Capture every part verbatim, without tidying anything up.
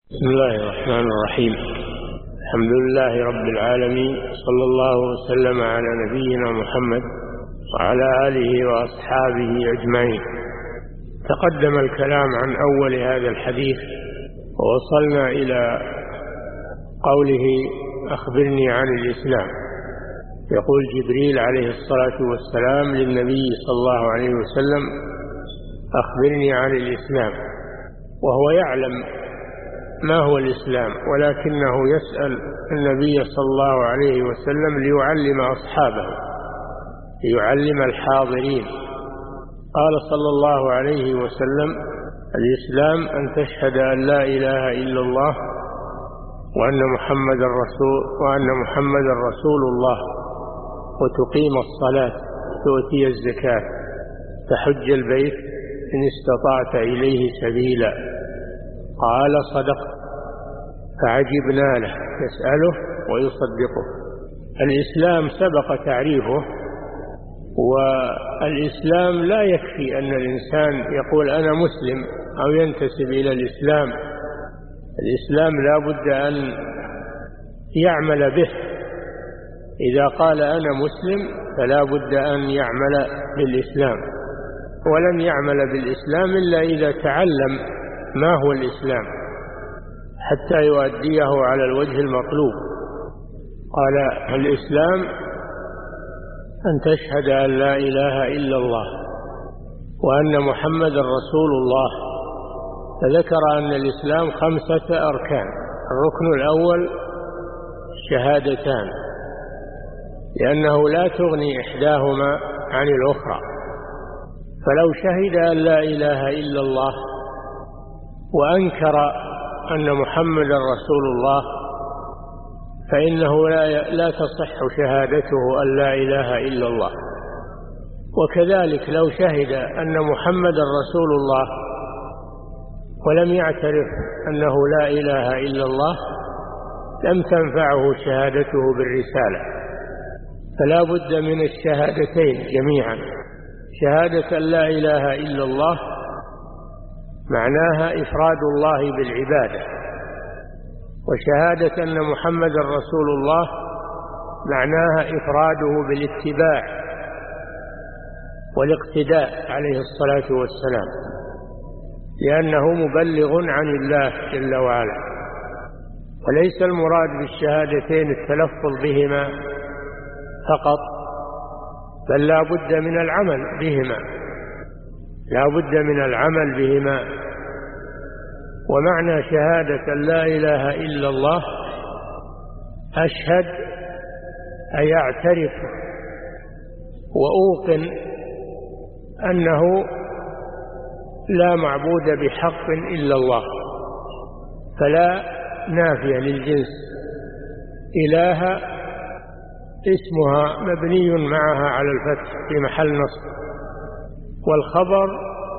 بسم الله الرحمن الرحيم. الحمد لله رب العالمين، صلى الله وسلم على نبينا محمد وعلى آله وأصحابه أجمعين. تقدم الكلام عن أول هذا الحديث ووصلنا إلى قوله أخبرني عن الإسلام. يقول جبريل عليه الصلاة والسلام للنبي صلى الله عليه وسلم: أخبرني عن الإسلام، وهو يعلم ما هو الإسلام، ولكنه يسأل النبي صلى الله عليه وسلم ليعلم أصحابه، ليعلم الحاضرين. قال صلى الله عليه وسلم: الإسلام أن تشهد أن لا إله إلا الله وأن محمد رسول وأن محمد رسول الله، وتقيم الصلاة، تؤتي الزكاة، تحج البيت إن استطعت إليه سبيلا. قال: صدقت. فعجبنا له، يسأله ويصدقه. الإسلام سبق تعريفه، والإسلام لا يكفي أن الإنسان يقول أنا مسلم أو ينتسب إلى الإسلام. الإسلام لا بد أن يعمل به. إذا قال أنا مسلم فلا بد أن يعمل بالإسلام، ولن يعمل بالإسلام إلا إذا تعلم ما هو الإسلام حتى يؤديه على الوجه المطلوب. قال: الإسلام أن تشهد أن لا إله إلا الله وأن محمد رسول الله. فذكر أن الإسلام خمسة أركان. الركن الأول شهادتان، لأنه لا تغني إحداهما عن الأخرى. فلو شهد أن لا إله إلا الله وأنكر أن محمد رسول الله فإنه لا لا تصح شهادته أن لا إله إلا الله. وكذلك لو شهد أن محمد رسول الله ولم يعترف أنه لا إله إلا الله لم تنفعه شهادته بالرسالة. فلا بد من الشهادتين جميعا. شهادة أن لا إله إلا الله معناها إفراد الله بالعبادة، وشهادة أن محمد رسول الله معناها إفراده بالاتباع والاقتداء عليه الصلاة والسلام، لأنه مبلغ عن الله جل وعلا. وليس المراد بالشهادتين التلفظ بهما فقط، بل لا بد من العمل بهما، لا بد من العمل بهما. ومعنى شهادة لا إله إلا الله أشهد أي أعترف وأوقن أنه لا معبود بحق إلا الله. فلا نافية للجنس، إله اسمها مبني معها على الفتح في محل نصب، والخبر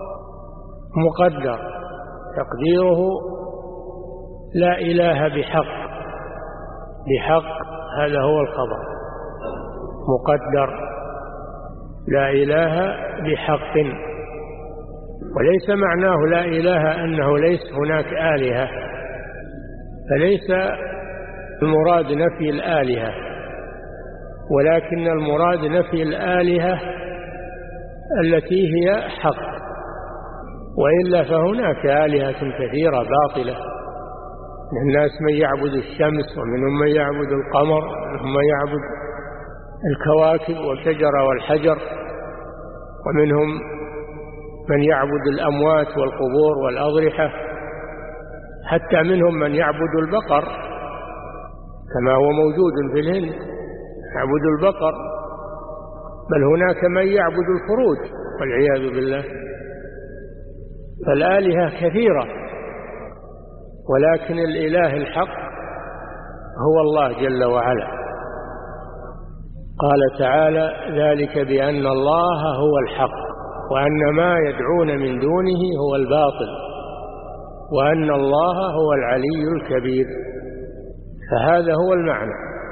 مقدر تقديره لا إله بحق. بحق هذا هو الخبر مقدر، لا إله بحق. وليس معناه لا إله أنه ليس هناك آلهة، فليس المراد نفي الآلهة، ولكن المراد نفي الآلهة التي هي حق. وإلا فهناك آلهة كثيرة باطلة. من الناس من يعبد الشمس، ومنهم من يعبد القمر، ومنهم من يعبد الكواكب والشجر والحجر، ومنهم من يعبد الأموات والقبور والأضرحة، حتى منهم من يعبد البقر كما هو موجود في الهند، يعبد البقر. بل هناك من يعبد الفروج والعياذ بالله. فالآلهة كثيرة، ولكن الإله الحق هو الله جل وعلا. قال تعالى: ذلك بأن الله هو الحق وأن ما يدعون من دونه هو الباطل وأن الله هو العلي الكبير. فهذا هو المعنى: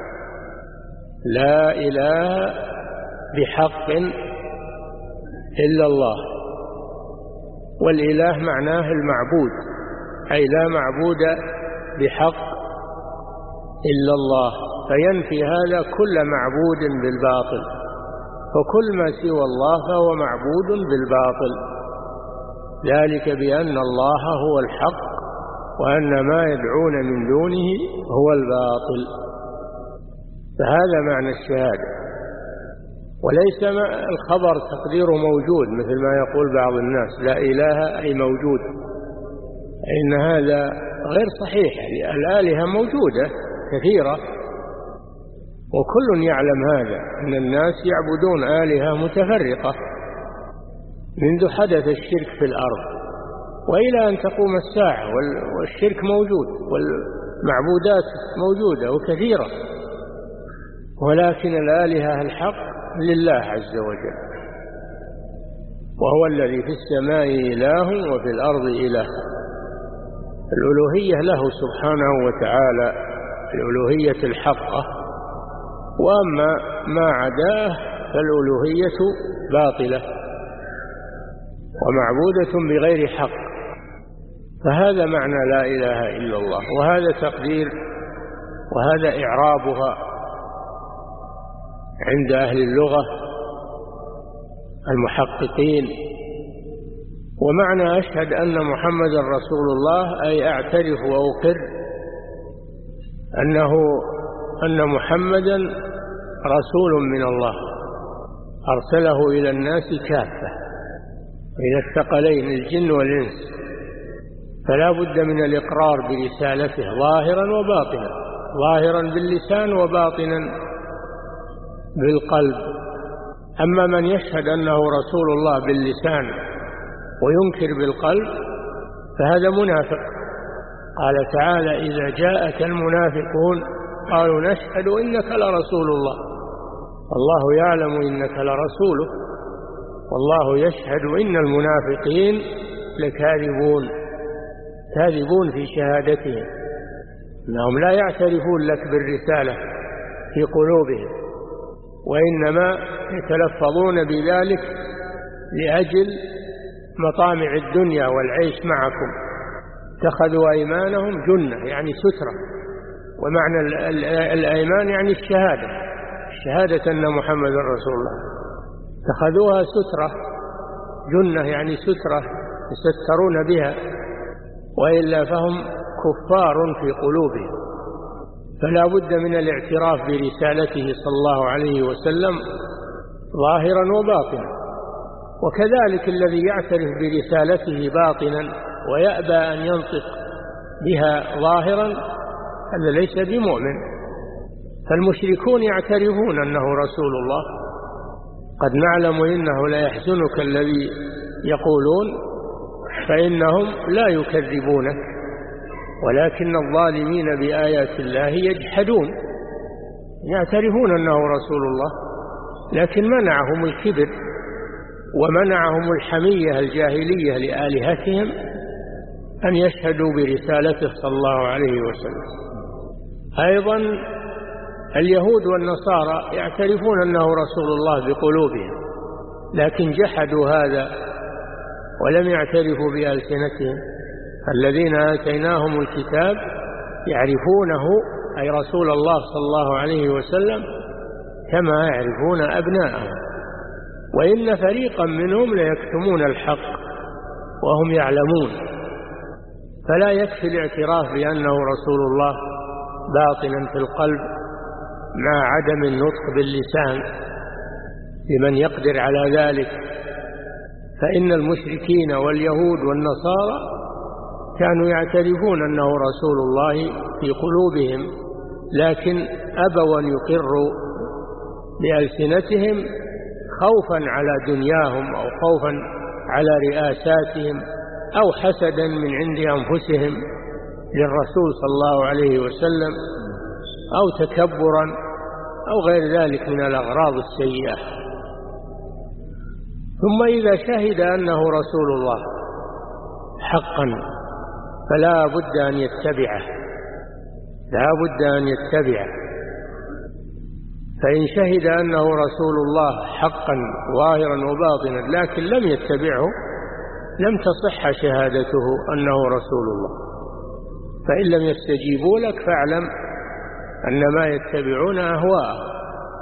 لا إله بحق إلا الله. والإله معناه المعبود، أي لا معبود بحق إلا الله، فينفي هذا كل معبود بالباطل، وكل ما سوى الله فهو معبود بالباطل، ذلك بأن الله هو الحق وأن ما يدعون من دونه هو الباطل. فهذا معنى الشهادة، وليس الخبر تقديره موجود مثل ما يقول بعض الناس لا إله أي موجود، إن هذا غير صحيح. الآلهة موجودة كثيرة وكل يعلم هذا، أن الناس يعبدون آلهة متفرقة منذ حدث الشرك في الأرض وإلى أن تقوم الساعة، والشرك موجود والمعبودات موجودة وكثيرة، ولكن الآلهة الحق لله عز وجل، وهو الذي في السماء إله وفي الأرض إله. الألوهية له سبحانه وتعالى، الألوهية الحقة، وأما ما عداه فالألوهية باطلة ومعبودة بغير حق. فهذا معنى لا إله إلا الله، وهذا تقدير وهذا إعرابها عند أهل اللغة المحققين. ومعنى أشهد أن محمد رسول الله أي أعترف وأقر أنه أن محمدا رسول من الله أرسله إلى الناس كافة، إلى الثقلين الجن والإنس، فلا بد من الإقرار برسالته ظاهرا وباطنا، ظاهرا باللسان وباطنا بالقلب. أما من يشهد أنه رسول الله باللسان وينكر بالقلب فهذا منافق. قال تعالى إذا جاءك المنافقون قالوا نشهد إنك لرسول الله والله يعلم إنك لرسوله والله يشهد إن المنافقين لكاذبون، كاذبون في شهادتهم، إنهم لا يعترفون لك بالرسالة في قلوبهم، وإنما يتلفظون بذلك لأجل مطامع الدنيا والعيش معكم. اتخذوا أيمانهم جنة يعني سترة، ومعنى الأيمان يعني الشهادة، الشهادة أن محمد رسول الله، اتخذوها سترة، جنة يعني سترة يسترون بها، وإلا فهم كفار في قلوبهم. فلا بد من الاعتراف برسالته صلى الله عليه وسلم ظاهرا وباطنا. وكذلك الذي يعترف برسالته باطنا ويأبى أن ينطق بها ظاهرا هذا ليس بمؤمن. فالمشركون يعترفون أنه رسول الله، قد نعلم إنه لا يحزنك الذي يقولون فإنهم لا يكذبونك ولكن الظالمين بآيات الله يجحدون. يعترفون أنه رسول الله لكن منعهم الكبر ومنعهم الحمية الجاهلية لآلهتهم أن يشهدوا برسالته صلى الله عليه وسلم. أيضا اليهود والنصارى يعترفون أنه رسول الله بقلوبهم لكن جحدوا هذا ولم يعترفوا بألسنتهم. الذين آتيناهم الكتاب يعرفونه أي رسول الله صلى الله عليه وسلم كما يعرفون أبناءهم، وإن فريقا منهم ليكتمون الحق وهم يعلمون. فلا يكفي الاعتراف بأنه رسول الله باطنا في القلب مع عدم النطق باللسان لمن يقدر على ذلك. فإن المشركين واليهود والنصارى كانوا يعترفون أنه رسول الله في قلوبهم لكن أبوا أن يقروا بألسنتهم خوفا على دنياهم أو خوفا على رئاساتهم أو حسدا من عند أنفسهم للرسول صلى الله عليه وسلم أو تكبرا أو غير ذلك من الأغراض السيئة. ثم إذا شهد أنه رسول الله حقا فلا بد أن يتبعه، لا بد أن يتبعه. فإن شهد أنه رسول الله حقا ظاهرا وباطنا لكن لم يتبعه لم تصح شهادته أنه رسول الله. فإن لم يستجيبوا لك فاعلم أنما يتبعون أهواءهم.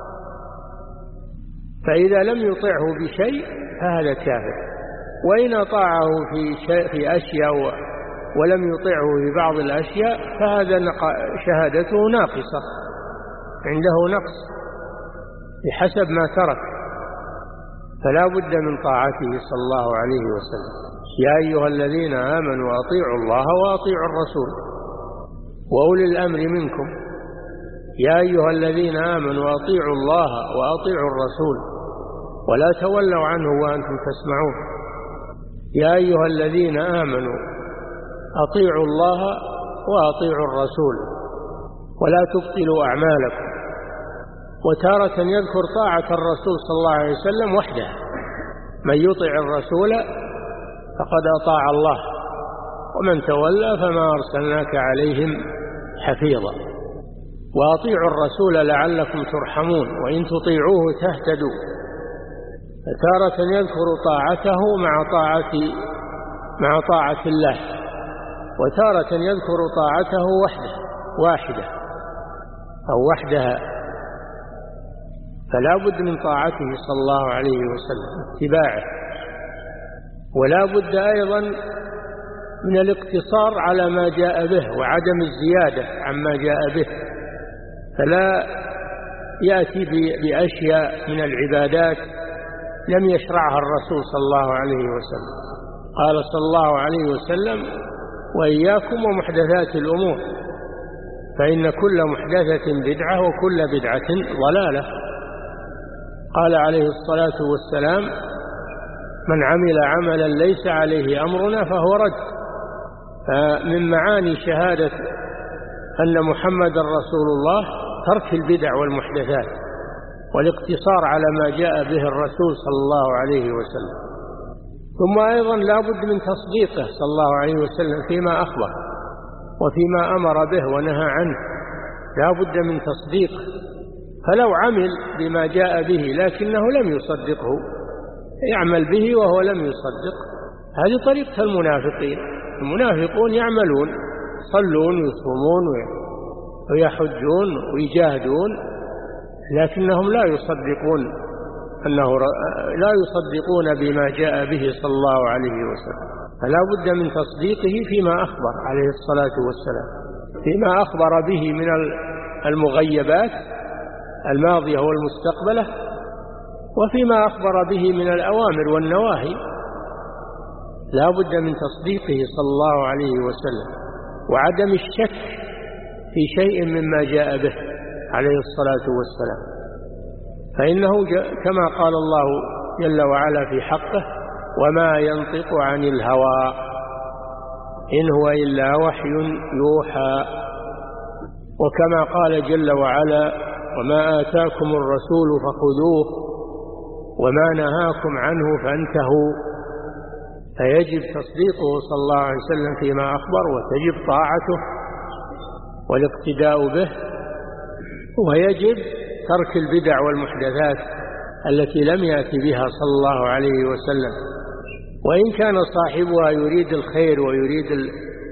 فإذا لم يطعه بشيء فهذا كافر، وإن أطاعه في شيء في أشياء ولم يطعه في بعض الأشياء فهذا شهادته ناقصة، عنده نقص بحسب ما ترك، فلا بد من طاعته صلى الله عليه وسلم. يا أيها الذين آمنوا أطيعوا الله وأطيعوا الرسول وأولي الأمر منكم. يا أيها الذين آمنوا أطيعوا الله وأطيعوا الرسول ولا تولوا عنه وأنتم تسمعون. يا أيها الذين آمنوا أطيعوا الله وأطيعوا الرسول ولا تبطلوا أعمالكم. وتارة يذكر طاعة الرسول صلى الله عليه وسلم وحده، من يطع الرسول فقد أطاع الله ومن تولى فما أرسلناك عليهم حفيظا. وأطيعوا الرسول لعلكم ترحمون وإن تطيعوه تهتدوا. فتارة يذكر طاعته مع طاعة مع طاعة الله، وتارة يذكر طاعته وحده واحدة أو وحدها، فلا بد من طاعته صلى الله عليه وسلم اتباعه. ولا بد أيضا من الاقتصار على ما جاء به وعدم الزيادة عما جاء به، فلا يأتي بأشياء من العبادات لم يشرعها الرسول صلى الله عليه وسلم. قال صلى الله عليه وسلم: وإياكم ومحدثات الأمور فإن كل محدثة بدعة وكل بدعة ضلالة. قال عليه الصلاة والسلام: من عمل عملا ليس عليه أمرنا فهو رد. فمن معاني شهادة أن محمد رسول الله ترك البدع والمحدثات والاقتصار على ما جاء به الرسول صلى الله عليه وسلم. ثم أيضا لا بد من تصديقه صلى الله عليه وسلم فيما أخبر وفيما أمر به ونهى عنه، لا بد من تصديقه. فلو عمل بما جاء به لكنه لم يصدقه، يعمل به وهو لم يصدق، هذه طريقة المنافقين. المنافقون يعملون، يصلون ويصومون ويحجون ويجاهدون، لكنهم لا يصدقون أنه لا يصدقون بما جاء به صلى الله عليه وسلم. فلا بد من تصديقه فيما أخبر عليه الصلاة والسلام، فيما أخبر به من المغيبات الماضية والمستقبلة، وفيما أخبر به من الأوامر والنواهي. لا بد من تصديقه صلى الله عليه وسلم وعدم الشك في شيء مما جاء به عليه الصلاة والسلام، فإنه كما قال الله جل وعلا في حقه: وما ينطق عن الهوى إن هو إلا وحي يوحى. وكما قال جل وعلا: وما آتاكم الرسول فخذوه وما نهاكم عنه فانتهوا. فيجب تصديقه صلى الله عليه وسلم فيما أخبر، وتجب طاعته والاقتداء به، ويجب ترك البدع والمحدثات التي لم يأتي بها صلى الله عليه وسلم. وإن كان صاحبها يريد الخير ويريد ال...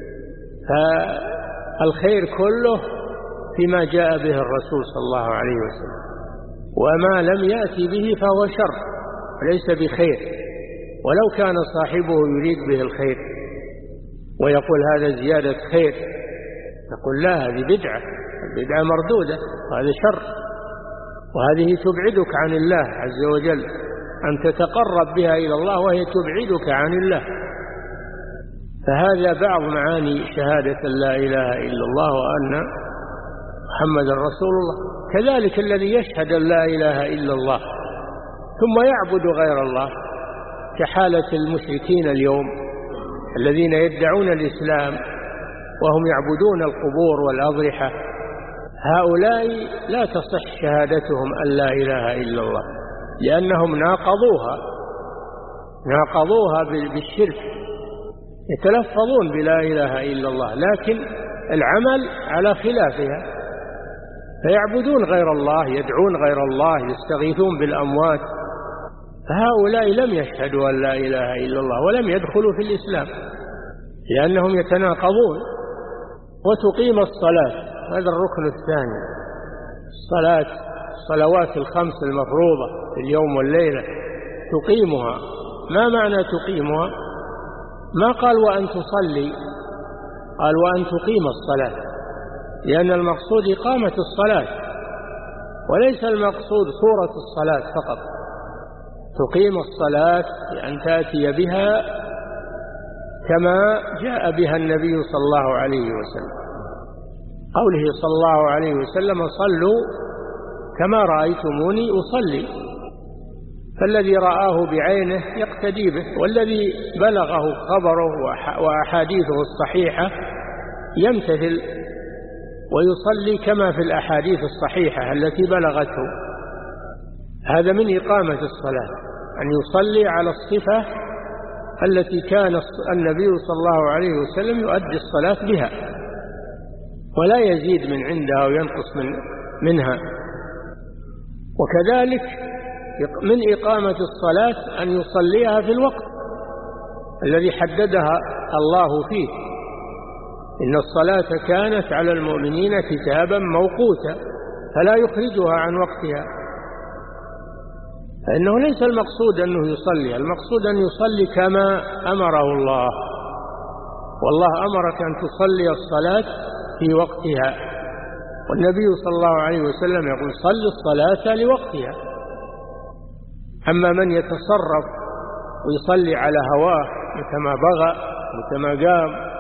فالخير كله فيما جاء به الرسول صلى الله عليه وسلم، وما لم يأتي به فهو شر وليس بخير، ولو كان صاحبه يريد به الخير ويقول هذا زيادة خير، نقول لا، هذه بدعة، البدعة مردودة، وهذا شر، وهذه تبعدك عن الله عز وجل، أن تتقرب بها إلى الله وهي تبعدك عن الله. فهذا بعض معاني شهادة لا إله إلا الله وأن محمد رسول الله. كذلك الذي يشهد أن لا إله إلا الله ثم يعبد غير الله، كحالة المشركين اليوم الذين يدعون الإسلام وهم يعبدون القبور والأضرحة، هؤلاء لا تصح شهادتهم أن لا إله إلا الله، لأنهم ناقضوها ناقضوها بالشرك، يتلفظون بلا إله إلا الله لكن العمل على خلافها، فيعبدون غير الله، يدعون غير الله، يستغيثون بالأموات. فهؤلاء لم يشهدوا أن لا إله إلا الله ولم يدخلوا في الإسلام، لأنهم يتناقضون وتقيم الصلاة، هذا الركن الثاني. الصلاة الصلوات الخمس المفروضة في اليوم والليلة تقيمها. ما معنى تقيمها؟ ما قال وأن تصلي، قال وأن تقيم الصلاة، لأن المقصود إقامة الصلاة وليس المقصود صورة الصلاة فقط. تقيم الصلاة بأن تأتي بها كما جاء بها النبي صلى الله عليه وسلم، قوله صلى الله عليه وسلم صلوا كما رأيتموني أصلي، فالذي رآه بعينه يقتدي به، والذي بلغه خبره وأحاديثه الصحيحة يمتثل ويصلي كما في الأحاديث الصحيحة التي بلغته. هذا من إقامة الصلاة، أن يصلي على الصفة التي كان النبي صلى الله عليه وسلم يؤدي الصلاة بها، ولا يزيد من عندها وينقص من منها. وكذلك من إقامة الصلاة أن يصليها في الوقت الذي حددها الله فيه. إن الصلاة كانت على المؤمنين كتابا موقوتا فلا يخرجها عن وقتها. فإنه ليس المقصود أنه يصلي، المقصود أن يصلي كما أمره الله، والله أمرك أن تصلي الصلاة في وقتها، والنبي صلى الله عليه وسلم يقول صل الصلاة لوقتها. أما من يتصرف ويصلي على هواه متى ما بغى متى ما قام،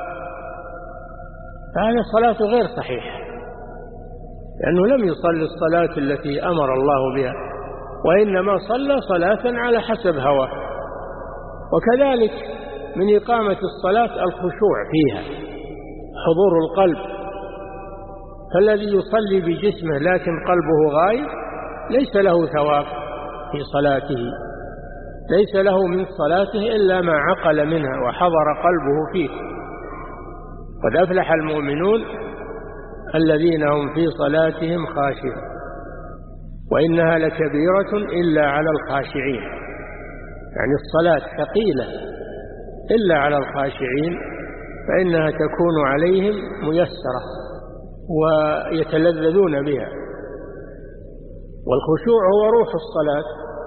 فهذا صلاته غير صحيحة، لأنه لم يصلي الصلاة التي أمر الله بها، وإنما صلى صلاة على حسب هواه. وكذلك من إقامة الصلاة الخشوع فيها، حضور القلب. فالذي يصلي بجسمه لكن قلبه غايب ليس له ثواب في صلاته، ليس له من صلاته إلا ما عقل منها وحضر قلبه فيه. قد أفلح المؤمنون الذين هم في صلاتهم خاشعون وإنها لكبيرة إلا على الخاشعين، يعني الصلاة ثقيلة إلا على الخاشعين، فإنها تكون عليهم ميسرة ويتلذذون بها. والخشوع هو روح الصلاة،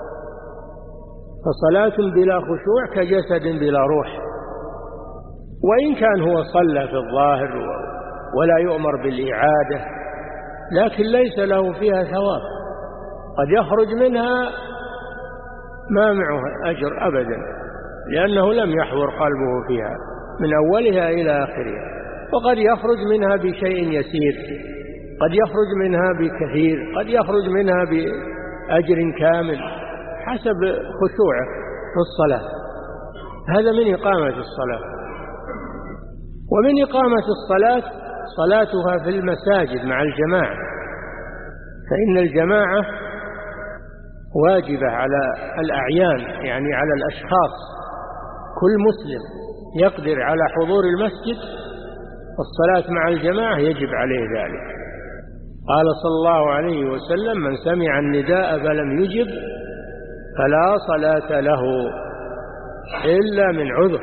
فصلاة بلا خشوع كجسد بلا روح. وإن كان هو صلى في الظاهر ولا يؤمر بالإعادة، لكن ليس له فيها ثواب، قد يخرج منها ما معه أجر أبدا، لأنه لم يحضر قلبه فيها من أولها إلى آخرها. وقد يخرج منها بشيء يسير، قد يخرج منها بكثير، قد يخرج منها بأجر كامل حسب خشوعه في الصلاة. هذا من إقامة الصلاة. ومن إقامة الصلاة صلاتها في المساجد مع الجماعة، فإن الجماعة واجبة على الأعيان، يعني على الأشخاص. كل مسلم يقدر على حضور المسجد الصلاة مع الجماعة يجب عليه ذلك. قال صلى الله عليه وسلم من سمع النداء فلم يجب فلا صلاة له إلا من عذر.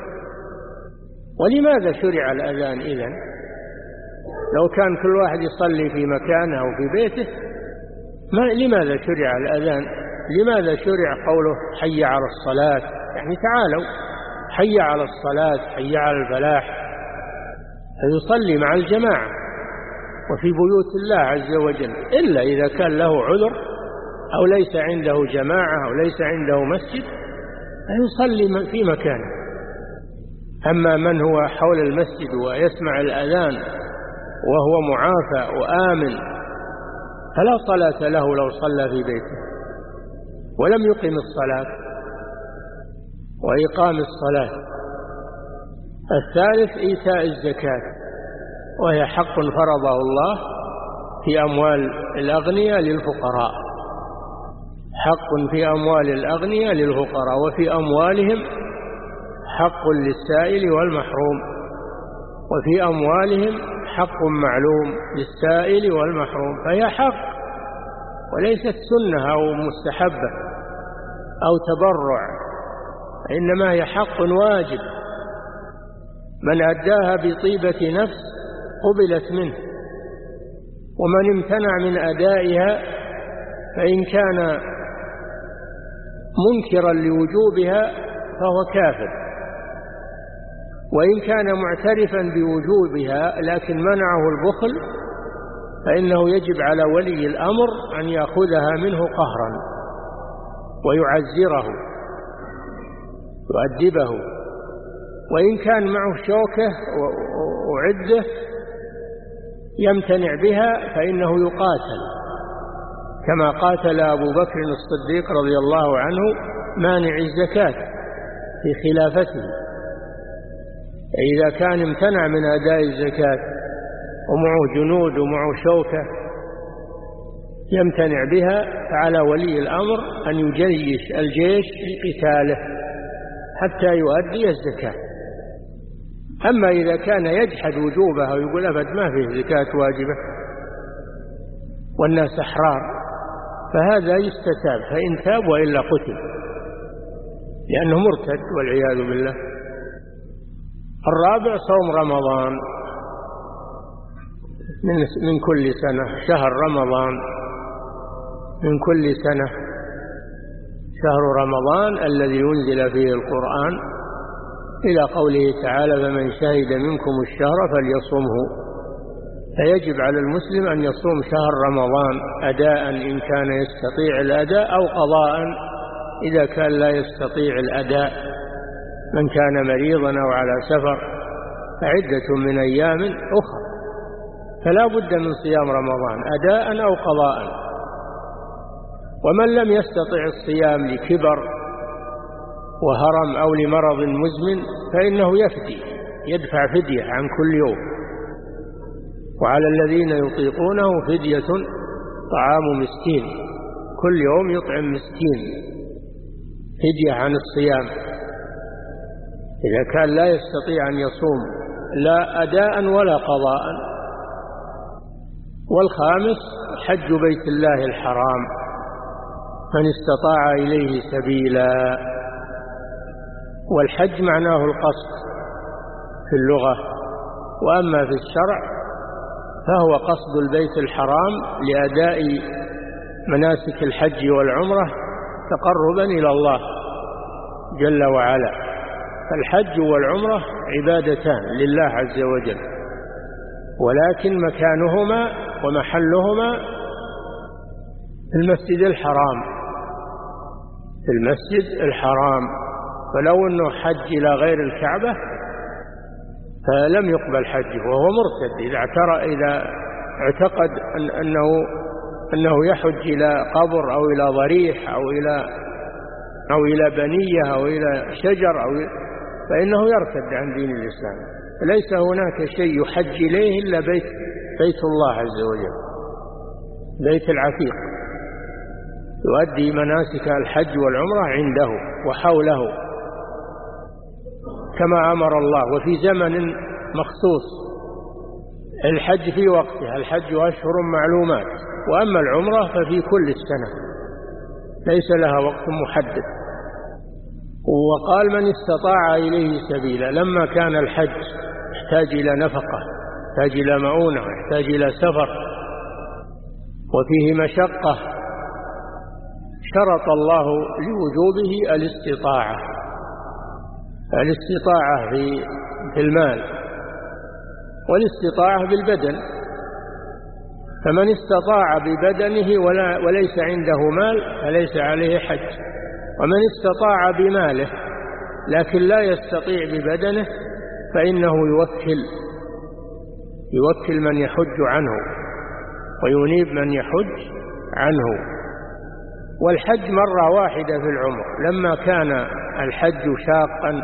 ولماذا شرع الأذان إذن؟ لو كان كل واحد يصلي في مكانه أو في بيته، ما لماذا شرع الأذان؟ لماذا شرع قوله حي على الصلاة؟ يعني تعالوا حي على الصلاة، حي على الفلاح، فيصلي مع الجماعة وفي بيوت الله عز وجل، إلا إذا كان له عذر أو ليس عنده جماعة أو ليس عنده مسجد فيصلي في مكانه. أما من هو حول المسجد ويسمع الأذان وهو معافى وآمن فلا صلاة له لو صلى في بيته ولم يقم الصلاة. وإقام الصلاة. الثالث إيتاء الزكاة، وهي حق فرضه الله في أموال الأغنياء للفقراء، حق في أموال الأغنياء للفقراء، وفي أموالهم حق للسائل والمحروم، وفي أموالهم حق معلوم للسائل والمحروم. فهي حق وليست سنة أو مستحبة أو تبرع، إنما هي حق واجب. من أداها بطيبة نفس قبلت منه. ومن امتنع من أدائها فإن كان منكرا لوجوبها فهو كافر، وإن كان معترفا بوجوبها لكن منعه البخل فإنه يجب على ولي الأمر أن يأخذها منه قهرا ويعزره يؤدبه. وإن كان معه شوكة وعدة يمتنع بها فإنه يقاتل، كما قاتل أبو بكر الصديق رضي الله عنه مانع الزكاة في خلافته. إذا كان امتنع من أداء الزكاة ومعه جنود ومعه شوكة يمتنع بها فعلى ولي الأمر أن يجيش الجيش لقتاله حتى يؤدي الزكاة. أما إذا كان يجحد وجوبها ويقول أبد ما فيه زكاة واجبة والناس أحرار فهذا يستتاب، فإن تاب وإلا قتل لأنه مرتد والعياذ بالله. الرابع صوم رمضان من كل سنة، شهر رمضان من كل سنة، شهر رمضان الذي أنزل فيه القرآن، إلى قوله تعالى فمن شهد منكم الشهر فليصمه. فيجب على المسلم أن يصوم شهر رمضان أداء إن كان يستطيع الأداء، أو قضاء إذا كان لا يستطيع الأداء. من كان مريضا أو على سفر فعدة من أيام أخرى، فلا بد من صيام رمضان أداء أو قضاء. ومن لم يستطع الصيام لكبر وهرم أو لمرض مزمن فإنه يفدي، يدفع فدية عن كل يوم. وعلى الذين يطيقونه فدية طعام مسكين، كل يوم يطعم مسكين فدية عن الصيام إذا كان لا يستطيع أن يصوم لا أداء ولا قضاء. والخامس حج بيت الله الحرام من استطاع إليه سبيلا. والحج معناه القصد في اللغة، وأما في الشرع فهو قصد البيت الحرام لأداء مناسك الحج والعمرة تقربا إلى الله جل وعلا. فالحج والعمرة عبادتان لله عز وجل، ولكن مكانهما ومحلهما في المسجد الحرام، في المسجد الحرام. فلو أنه حج إلى غير الكعبة فلم يقبل حجه وهو مرتد. إذا اعترى إذا اعتقد أن أنه أنه يحج إلى قبر أو إلى ضريح أو إلى أو إلى بنية أو إلى شجر أو فإنه يرتد عن دين الإسلام. ليس هناك شيء يحج إليه إلا بيت بيت الله عز وجل، بيت العتيق، يؤدي مناسك الحج والعمرة عنده وحوله كما أمر الله. وفي زمن مخصوص، الحج في وقتها، الحج أشهر معلومات، وأما العمرة ففي كل السنة ليس لها وقت محدد. وقال من استطاع إليه سبيلا، لما كان الحج يحتاج إلى نفقة، يحتاج إلى مؤونة، يحتاج إلى سفر وفيه مشقة، شرط الله لوجوبه الاستطاعة، الاستطاعة في المال والاستطاعة بالبدن. فمن استطاع ببدنه ولا وليس عنده مال فليس عليه حج. ومن استطاع بماله لكن لا يستطيع ببدنه فإنه يوكل يوكل من يحج عنه وينيب من يحج عنه. والحج مرة واحدة في العمر، لما كان الحج شاقا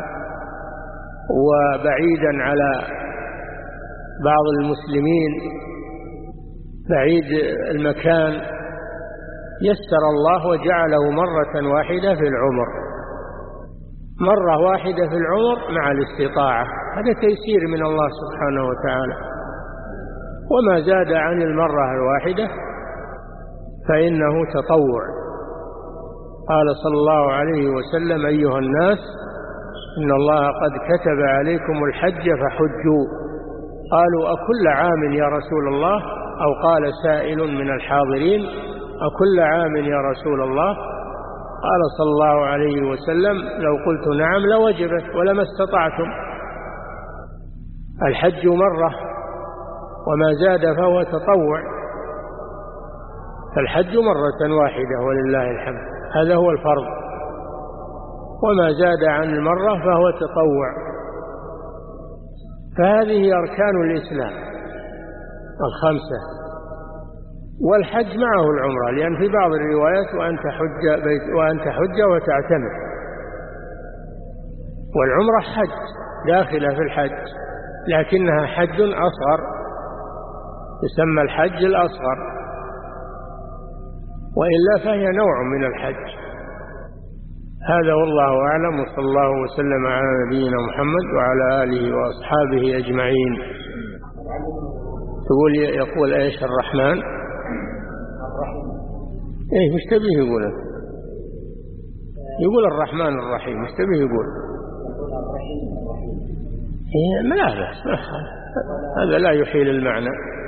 وبعيدا على بعض المسلمين، بعيد المكان، يسر الله وجعله مرة واحدة في العمر، مرة واحدة في العمر مع الاستطاعة. هذا تيسير من الله سبحانه وتعالى. وما زاد عن المرة الواحدة فإنه تطوع. قال صلى الله عليه وسلم أيها الناس إن الله قد كتب عليكم الحج فحجوا. قالوا أكل عام يا رسول الله؟ أو قال سائل من الحاضرين أكل عام يا رسول الله؟ قال صلى الله عليه وسلم لو قلت نعم لوجبت ولما استطعتم. الحج مرة وما زاد فهو تطوع، فالحج مرة واحدة ولله الحمد، هذا هو الفرض، وما زاد عن المرة فهو تطوع. فهذه أركان الإسلام الخمسة، والحج معه العمرة، لأن في بعض الروايات وأن تحج, بيت وأن تحج وتعتمر، والعمرة حج داخلة في الحج، لكنها حج أصغر، يسمى الحج الأصغر، وإلا فهي نوع من الحج. هذا والله أعلم، وصلى الله وسلم على نبينا محمد وعلى آله وأصحابه أجمعين. تقول يقول إيش الرحمن؟ إيه مش تبيه يقول؟ يقول الرحمن الرحيم، مش تبيه يقول؟ إيه ما لا بس، هذا لا يحيل المعنى.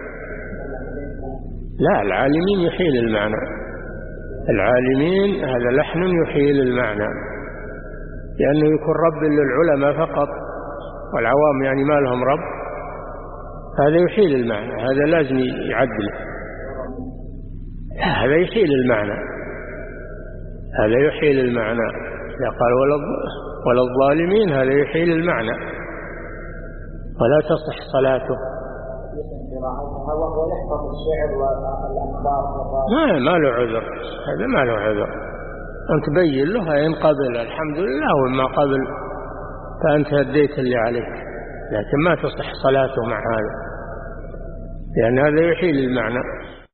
لا، العالمين يحيل المعنى، العالمين هذا لحن يحيل المعنى، لأنه يكون رب للعلماء فقط، والعوام يعني ما لهم رب، هذا يحيل المعنى، هذا لازم يعدل، هذا يحيل المعنى، هذا يحيل المعنى. إذا قال ولا الظالمين هذا يحيل المعنى، ولا تصح صلاته. ما ما له عذر، هذا ما له عذر، أنت بين له إن قبل الحمد لله، وما قبل فأنت هديت اللي عليك، لكن ما تصح صلاته مع هذا، لأن هذا يحيل المعنى.